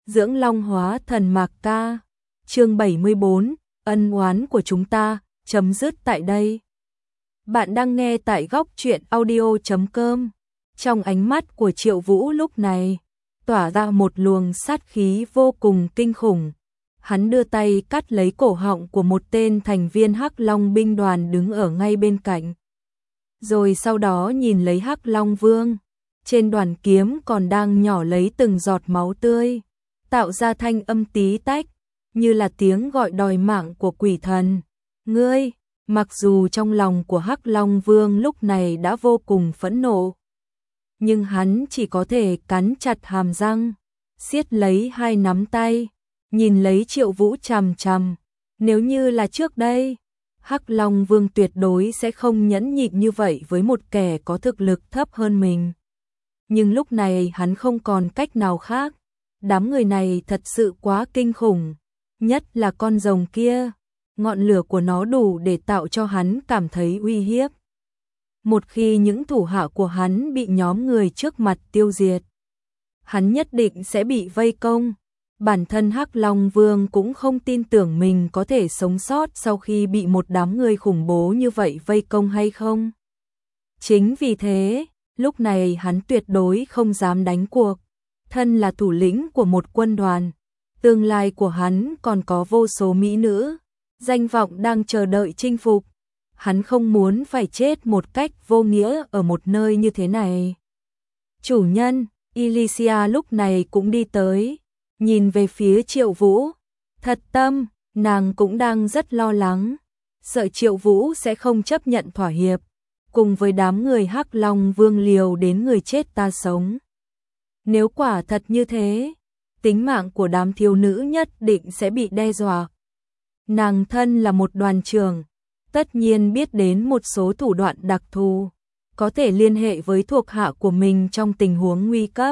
dưỡng long hóa thần Mạc Ca. Chương 74, ân oán của chúng ta, chấm dứt tại đây. Bạn đang nghe tại góc truyện audio.com. Trong ánh mắt của Triệu Vũ lúc này, tỏa ra một luồng sát khí vô cùng kinh khủng. Hắn đưa tay cắt lấy cổ họng của một tên thành viên Hắc Long binh đoàn đứng ở ngay bên cạnh. Rồi sau đó nhìn lấy Hắc Long Vương, trên đoàn kiếm còn đang nhỏ lấy từng giọt máu tươi, tạo ra thanh âm tí tách, như là tiếng gọi đòi mạng của quỷ thần. Ngươi, mặc dù trong lòng của Hắc Long Vương lúc này đã vô cùng phẫn nộ, nhưng hắn chỉ có thể cắn chặt hàm răng, siết lấy hai nắm tay, nhìn lấy Triệu Vũ chằm chằm. Nếu như là trước đây, Hắc Long Vương tuyệt đối sẽ không nhẫn nhịn như vậy với một kẻ có thực lực thấp hơn mình. Nhưng lúc này hắn không còn cách nào khác. Đám người này thật sự quá kinh khủng, nhất là con rồng kia, ngọn lửa của nó đủ để tạo cho hắn cảm thấy uy hiếp. Một khi những thủ hạ của hắn bị nhóm người trước mặt tiêu diệt, hắn nhất định sẽ bị vây công. Bản thân Hắc Long Vương cũng không tin tưởng mình có thể sống sót sau khi bị một đám người khủng bố như vậy vây công hay không. Chính vì thế, lúc này hắn tuyệt đối không dám đánh cuộc. Thân là thủ lĩnh của một quân đoàn, tương lai của hắn còn có vô số mỹ nữ, danh vọng đang chờ đợi chinh phục. Hắn không muốn phải chết một cách vô nghĩa ở một nơi như thế này. Chủ nhân, Elysia lúc này cũng đi tới, nhìn về phía Triệu Vũ. Thật tâm, nàng cũng đang rất lo lắng, sợ Triệu Vũ sẽ không chấp nhận thỏa hiệp, cùng với đám người Hắc Long Vương liều đến người chết ta sống. Nếu quả thật như thế, tính mạng của đám thiếu nữ nhất định sẽ bị đe dọa. Nàng thân là một đoàn trưởng, tất nhiên biết đến một số thủ đoạn đặc thù, có thể liên hệ với thuộc hạ của mình trong tình huống nguy cấp.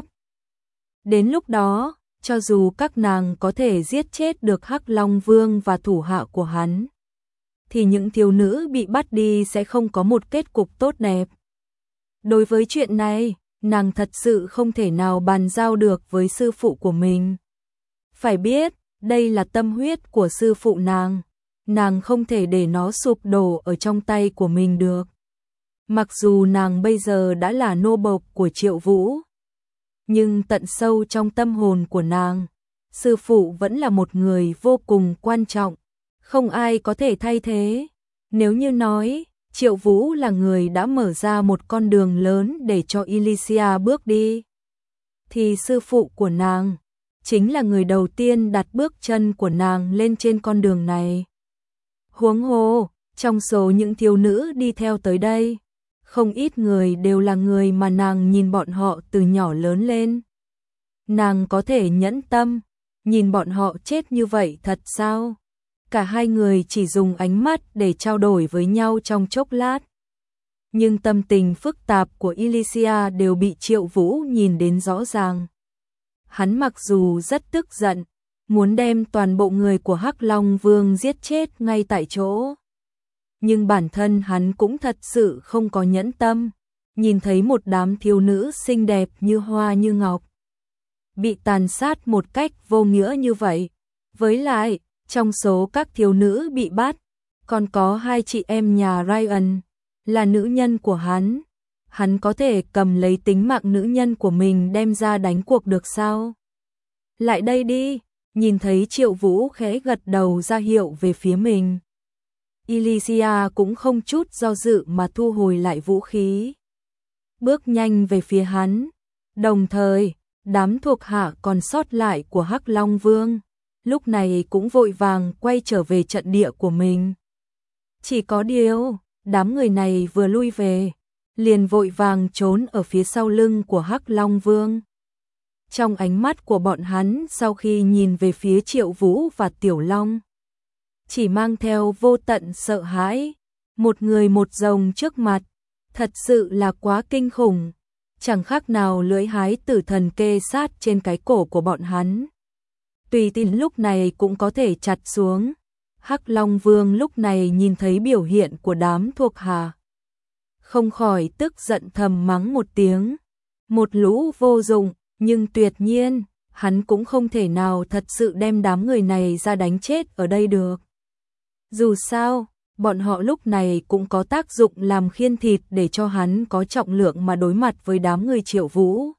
Đến lúc đó, cho dù các nàng có thể giết chết được Hắc Long Vương và thủ hạ của hắn, thì những thiếu nữ bị bắt đi sẽ không có một kết cục tốt đẹp. Đối với chuyện này, nàng thật sự không thể nào bàn giao được với sư phụ của mình. Phải biết, đây là tâm huyết của sư phụ nàng không thể để nó sụp đổ ở trong tay của mình được. Mặc dù nàng bây giờ đã là nô bộc của Triệu Vũ, nhưng tận sâu trong tâm hồn của nàng, sư phụ vẫn là một người vô cùng quan trọng, không ai có thể thay thế. Nếu như nói, Triệu Vũ là người đã mở ra một con đường lớn để cho Elysia bước đi, thì sư phụ của nàng chính là người đầu tiên đặt bước chân của nàng lên trên con đường này. Huống hồ, trong số những thiếu nữ đi theo tới đây, không ít người đều là người mà nàng nhìn bọn họ từ nhỏ lớn lên. Nàng có thể nhẫn tâm nhìn bọn họ chết như vậy thật sao? Cả hai người chỉ dùng ánh mắt để trao đổi với nhau trong chốc lát. Nhưng tâm tình phức tạp của Elysia đều bị Triệu Vũ nhìn đến rõ ràng. Hắn mặc dù rất tức giận, muốn đem toàn bộ người của Hắc Long Vương giết chết ngay tại chỗ, nhưng bản thân hắn cũng thật sự không có nhẫn tâm, nhìn thấy một đám thiếu nữ xinh đẹp như hoa như ngọc bị tàn sát một cách vô nghĩa như vậy. Với lại, trong số các thiếu nữ bị bắt, còn có hai chị em nhà Ryan, là nữ nhân của hắn. Hắn có thể cầm lấy tính mạng nữ nhân của mình đem ra đánh cuộc được sao? Lại đây đi, nhìn thấy Triệu Vũ khẽ gật đầu ra hiệu về phía mình. Elysia cũng không chút do dự mà thu hồi lại vũ khí, bước nhanh về phía hắn. Đồng thời, đám thuộc hạ còn sót lại của Hắc Long Vương lúc này cũng vội vàng quay trở về trận địa của mình. Chỉ có điều, đám người này vừa lui về, liền vội vàng trốn ở phía sau lưng của Hắc Long Vương. Trong ánh mắt của bọn hắn sau khi nhìn về phía Triệu Vũ và Tiểu Long, chỉ mang theo vô tận sợ hãi. Một người một rồng trước mặt, thật sự là quá kinh khủng, chẳng khác nào lưỡi hái tử thần kê sát trên cái cổ của bọn hắn. Tùy tiện lúc này cũng có thể chặt xuống. Hắc Long Vương lúc này nhìn thấy biểu hiện của đám thuộc hạ, không khỏi tức giận thầm mắng một tiếng. Một lũ vô dụng, nhưng tuyệt nhiên, hắn cũng không thể nào thật sự đem đám người này ra đánh chết ở đây được. Dù sao, bọn họ lúc này cũng có tác dụng làm khiên thịt để cho hắn có trọng lượng mà đối mặt với đám người Triệu Vũ.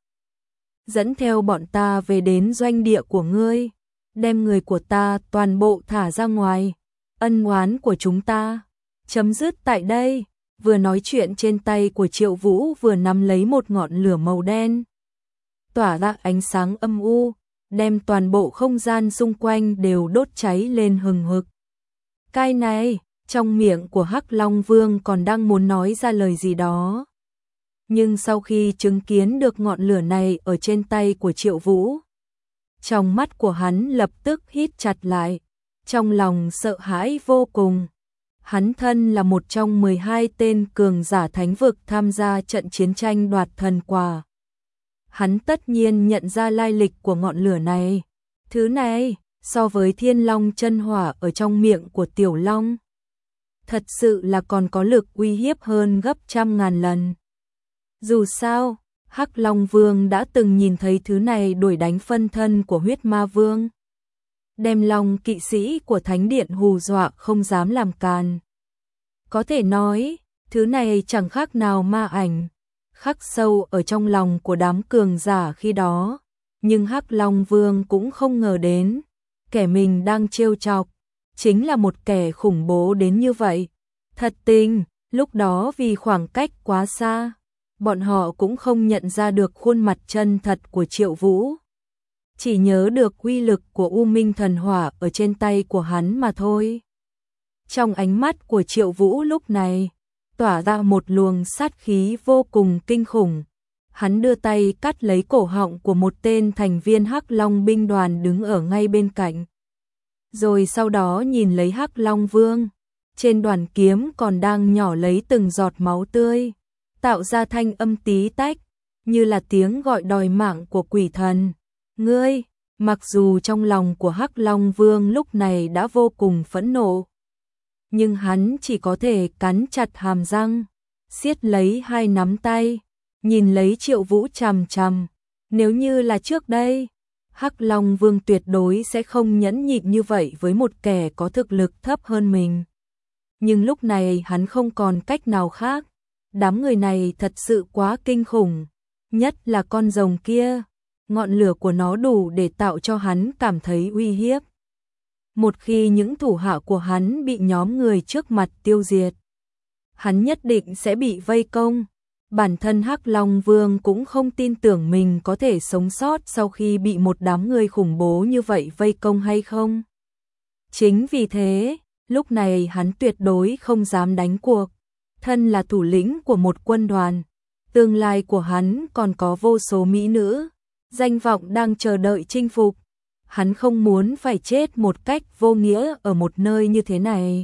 Dẫn theo bọn ta về đến doanh địa của ngươi, đem người của ta toàn bộ thả ra ngoài, ân oán của chúng ta chấm dứt tại đây. Vừa nói chuyện trên tay của Triệu Vũ vừa nắm lấy một ngọn lửa màu đen, tỏa ra ánh sáng âm u, đem toàn bộ không gian xung quanh đều đốt cháy lên hừng hực. Cái này, trong miệng của Hắc Long Vương còn đang muốn nói ra lời gì đó. Nhưng sau khi chứng kiến được ngọn lửa này ở trên tay của Triệu Vũ, trong mắt của hắn lập tức hít chặt lại, trong lòng sợ hãi vô cùng. Hắn thân là một trong 12 tên cường giả thánh vực tham gia trận chiến tranh đoạt thần quả. Hắn tất nhiên nhận ra lai lịch của ngọn lửa này. Thứ này, so với Thiên Long chân hỏa ở trong miệng của Tiểu Long, thật sự là còn có lực uy hiếp hơn gấp trăm ngàn lần. Dù sao, Hắc Long Vương đã từng nhìn thấy thứ này đuổi đánh phân thân của Huyết Ma Vương, đem Long kỵ sĩ của Thánh Điện hù dọa không dám làm càn. Có thể nói, thứ này chẳng khác nào ma ảnh, khắc sâu ở trong lòng của đám cường giả khi đó. Nhưng Hắc Long Vương cũng không ngờ đến, kẻ mình đang trêu chọc chính là một kẻ khủng bố đến như vậy. Thật tình, lúc đó vì khoảng cách quá xa, bọn họ cũng không nhận ra được khuôn mặt chân thật của Triệu Vũ. Chỉ nhớ được uy lực của U Minh thần hỏa ở trên tay của hắn mà thôi. Trong ánh mắt của Triệu Vũ lúc này, tỏa ra một luồng sát khí vô cùng kinh khủng. Hắn đưa tay cắt lấy cổ họng của một tên thành viên Hắc Long binh đoàn đứng ở ngay bên cạnh. Rồi sau đó nhìn lấy Hắc Long Vương, trên đoàn kiếm còn đang nhỏ lấy từng giọt máu tươi, tạo ra thanh âm tí tách, như là tiếng gọi đòi mạng của quỷ thần. Ngươi, mặc dù trong lòng của Hắc Long Vương lúc này đã vô cùng phẫn nộ, nhưng hắn chỉ có thể cắn chặt hàm răng, siết lấy hai nắm tay, nhìn lấy Triệu Vũ chằm chằm. Nếu như là trước đây, Hắc Long Vương tuyệt đối sẽ không nhẫn nhịn như vậy với một kẻ có thực lực thấp hơn mình. Nhưng lúc này hắn không còn cách nào khác. Đám người này thật sự quá kinh khủng, nhất là con rồng kia, ngọn lửa của nó đủ để tạo cho hắn cảm thấy uy hiếp. Một khi những thủ hạ của hắn bị nhóm người trước mặt tiêu diệt, hắn nhất định sẽ bị vây công. Bản thân Hắc Long Vương cũng không tin tưởng mình có thể sống sót sau khi bị một đám người khủng bố như vậy vây công hay không. Chính vì thế, lúc này hắn tuyệt đối không dám đánh cuộc. Thân là thủ lĩnh của một quân đoàn, tương lai của hắn còn có vô số mỹ nữ, danh vọng đang chờ đợi chinh phục. Hắn không muốn phải chết một cách vô nghĩa ở một nơi như thế này.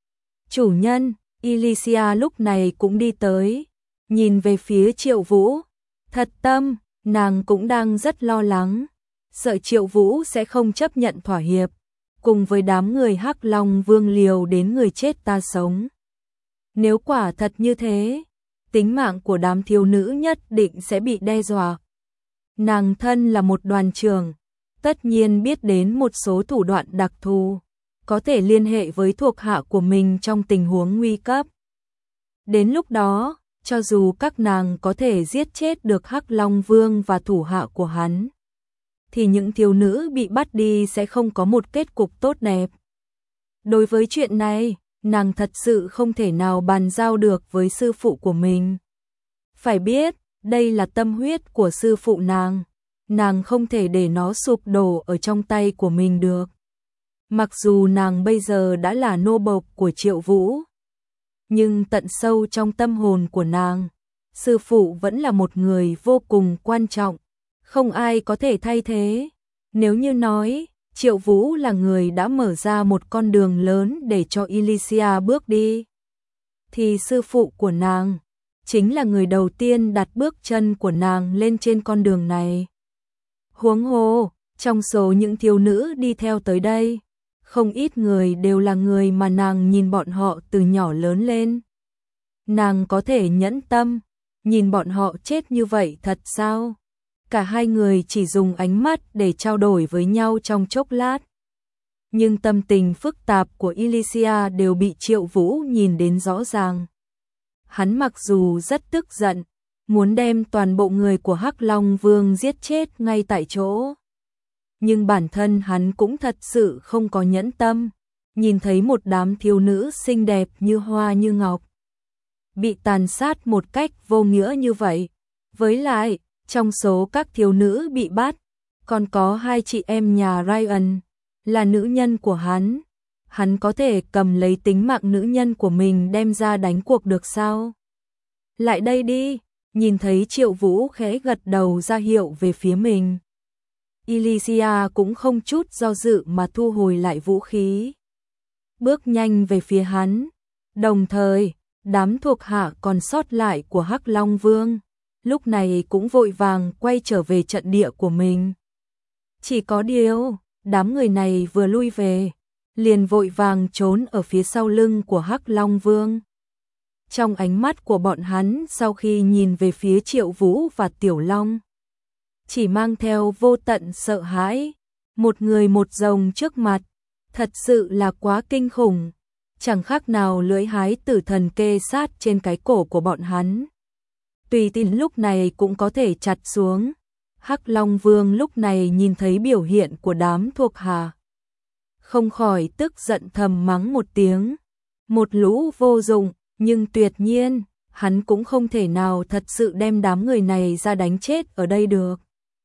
Chủ nhân, Elysia lúc này cũng đi tới, nhìn về phía Triệu Vũ. Thật tâm, nàng cũng đang rất lo lắng, sợ Triệu Vũ sẽ không chấp nhận thỏa hiệp, cùng với đám người Hắc Long Vương liều đến người chết ta sống. Nếu quả thật như thế, tính mạng của đám thiếu nữ nhất định sẽ bị đe dọa. Nàng thân là một đoàn trưởng, tất nhiên biết đến một số thủ đoạn đặc thù, có thể liên hệ với thuộc hạ của mình trong tình huống nguy cấp. Đến lúc đó, cho dù các nàng có thể giết chết được Hắc Long Vương và thủ hạ của hắn, thì những thiếu nữ bị bắt đi sẽ không có một kết cục tốt đẹp. Đối với chuyện này, nàng thật sự không thể nào bàn giao được với sư phụ của mình. Phải biết, đây là tâm huyết của sư phụ nàng không thể để nó sụp đổ ở trong tay của mình được. Mặc dù nàng bây giờ đã là nô bộc của Triệu Vũ, nhưng tận sâu trong tâm hồn của nàng, sư phụ vẫn là một người vô cùng quan trọng, không ai có thể thay thế. Nếu như nói, Triệu Vũ là người đã mở ra một con đường lớn để cho Elysia bước đi, thì sư phụ của nàng chính là người đầu tiên đặt bước chân của nàng lên trên con đường này. Huống hồ, trong số những thiếu nữ đi theo tới đây, không ít người đều là người mà nàng nhìn bọn họ từ nhỏ lớn lên. Nàng có thể nhẫn tâm nhìn bọn họ chết như vậy thật sao? cả hai người chỉ dùng ánh mắt để trao đổi với nhau trong chốc lát. Nhưng tâm tình phức tạp của Elysia đều bị Triệu Vũ nhìn đến rõ ràng. Hắn mặc dù rất tức giận, muốn đem toàn bộ người của Hắc Long Vương giết chết ngay tại chỗ. Nhưng bản thân hắn cũng thật sự không có nhẫn tâm, nhìn thấy một đám thiếu nữ xinh đẹp như hoa như ngọc bị tàn sát một cách vô nghĩa như vậy. Với lại, trong số các thiếu nữ bị bắt, còn có hai chị em nhà Ryan, là nữ nhân của hắn. Hắn có thể cầm lấy tính mạng nữ nhân của mình đem ra đánh cuộc được sao? Lại đây đi, nhìn thấy Triệu Vũ khẽ gật đầu ra hiệu về phía mình. Elysia cũng không chút do dự mà thu hồi lại vũ khí, bước nhanh về phía hắn. Đồng thời, đám thuộc hạ còn sót lại của Hắc Long Vương lúc này cũng vội vàng quay trở về trận địa của mình. Chỉ có điều, đám người này vừa lui về, liền vội vàng trốn ở phía sau lưng của Hắc Long Vương. Trong ánh mắt của bọn hắn sau khi nhìn về phía Triệu Vũ và Tiểu Long, chỉ mang theo vô tận sợ hãi. Một người một rồng trước mặt, thật sự là quá kinh khủng, chẳng khác nào lưỡi hái tử thần kê sát trên cái cổ của bọn hắn. Tùy tiện lúc này cũng có thể chặt xuống. Hắc Long Vương lúc này nhìn thấy biểu hiện của đám thuộc hạ, không khỏi tức giận thầm mắng một tiếng. Một lũ vô dụng, nhưng tuyệt nhiên, hắn cũng không thể nào thật sự đem đám người này ra đánh chết ở đây được.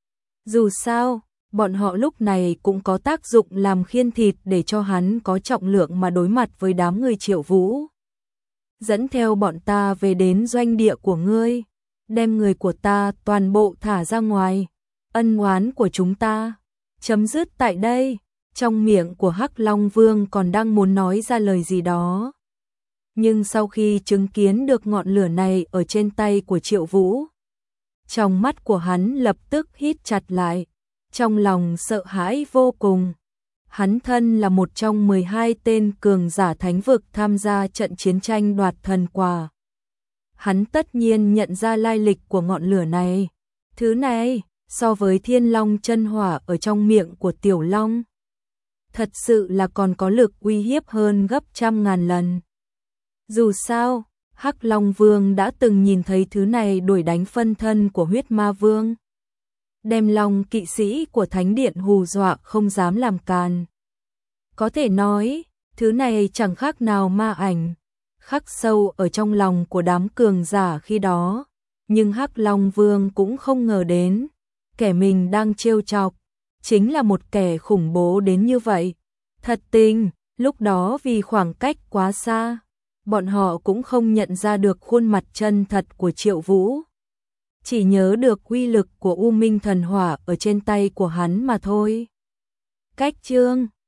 Dù sao, bọn họ lúc này cũng có tác dụng làm khiên thịt để cho hắn có trọng lượng mà đối mặt với đám người Triệu Vũ. Dẫn theo bọn ta về đến doanh địa của ngươi, đem người của ta toàn bộ thả ra ngoài, ân oán của chúng ta chấm dứt tại đây. Trong miệng của Hắc Long Vương còn đang muốn nói ra lời gì đó, nhưng sau khi chứng kiến được ngọn lửa này ở trên tay của Triệu Vũ, trong mắt của hắn lập tức hít chặt lại, trong lòng sợ hãi vô cùng. Hắn thân là một trong 12 tên cường giả thánh vực tham gia trận chiến tranh đoạt thần quả. Hắn tất nhiên nhận ra lai lịch của ngọn lửa này. Thứ này, so với Thiên Long chân hỏa ở trong miệng của Tiểu Long, thật sự là còn có lực uy hiếp hơn gấp trăm ngàn lần. Dù sao, Hắc Long Vương đã từng nhìn thấy thứ này đuổi đánh phân thân của Huyết Ma Vương, đem Long kỵ sĩ của Thánh Điện hù dọa không dám làm càn. Có thể nói, thứ này chẳng khác nào ma ảnh, khắc sâu ở trong lòng của đám cường giả khi đó. Nhưng Hắc Long Vương cũng không ngờ đến, kẻ mình đang trêu chọc chính là một kẻ khủng bố đến như vậy. Thật tình, lúc đó vì khoảng cách quá xa, bọn họ cũng không nhận ra được khuôn mặt chân thật của Triệu Vũ, chỉ nhớ được uy lực của U Minh thần hỏa ở trên tay của hắn mà thôi. Cách chương